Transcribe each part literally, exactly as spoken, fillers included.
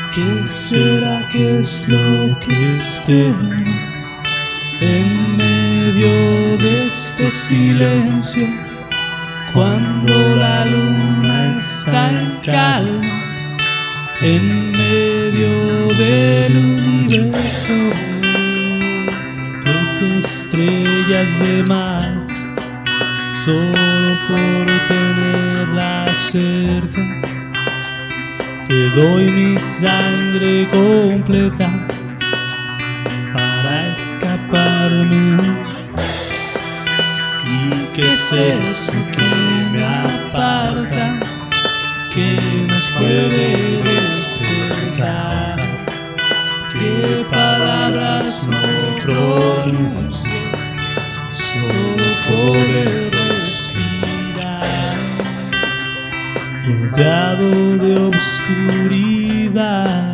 ¿Qué será que es lo que espero en medio de este silencio? Cuando la luna está en calma, en medio del universo, tres estrellas de más, solo por tenerla cerca. Te doy mi sangre completa para escaparme. ¿Y qué es eso que me aparta, que nos puede despertar? ¿Qué palabras no pronuncie, solo poder respirar? Rodeado de obscuridad,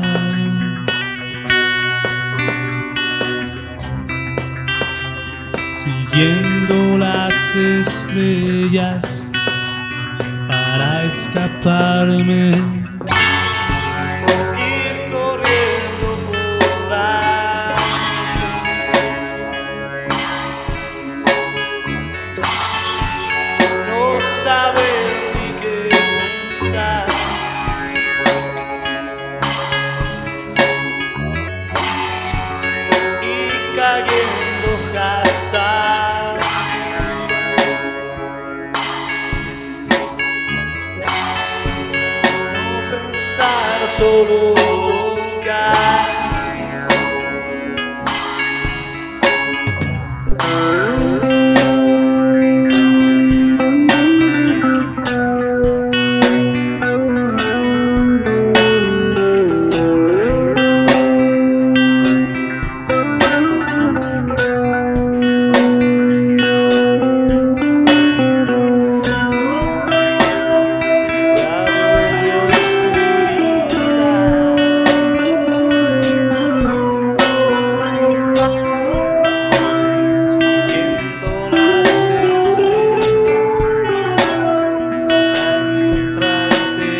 siguiendo las estrellas para escaparme. Ir corriendo por la no saber ni qué pensar, y cayendo casar. No pensar, solo buscar.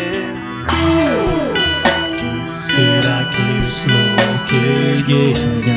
¿Será que es lo que llega